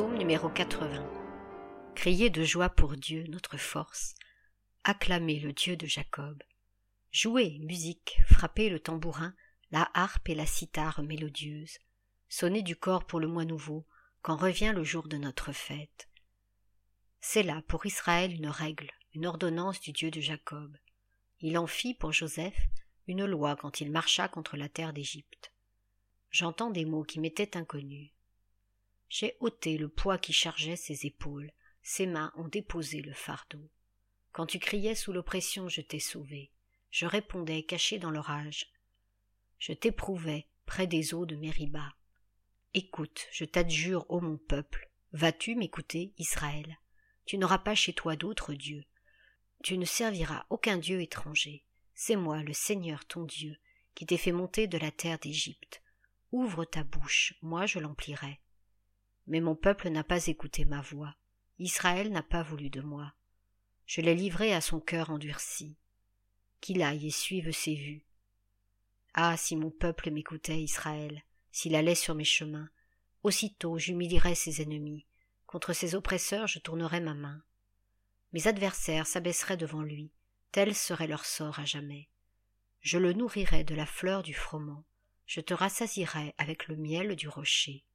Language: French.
Psaume numéro 80. Criez de joie pour Dieu, notre force. Acclamez le Dieu de Jacob. Jouez, musique, frappez le tambourin, la harpe et la cithare mélodieuse. Sonnez du cor pour le mois nouveau, quand revient le jour de notre fête. C'est là pour Israël une règle, une ordonnance du Dieu de Jacob. Il en fit pour Joseph une loi quand il marcha contre la terre d'Égypte. J'entends des mots qui m'étaient inconnus. J'ai ôté le poids qui chargeait ses épaules, ses mains ont déposé le fardeau. Quand tu criais sous l'oppression, je t'ai sauvé. Je répondais caché dans l'orage. Je t'éprouvais près des eaux de Mériba. Écoute, je t'adjure, ô mon peuple, vas-tu m'écouter, Israël? Tu n'auras pas chez toi d'autre Dieu. Tu ne serviras aucun Dieu étranger. C'est moi, le Seigneur ton Dieu, qui t'ai fait monter de la terre d'Égypte. Ouvre ta bouche, moi je l'emplirai. Mais mon peuple n'a pas écouté ma voix. Israël n'a pas voulu de moi. Je l'ai livré à son cœur endurci. Qu'il aille et suive ses vues. Ah, si mon peuple m'écoutait, Israël, s'il allait sur mes chemins, aussitôt j'humilierais ses ennemis. Contre ses oppresseurs je tournerais ma main. Mes adversaires s'abaisseraient devant lui, tel serait leur sort à jamais. Je le nourrirais de la fleur du froment, je te rassasierais avec le miel du rocher.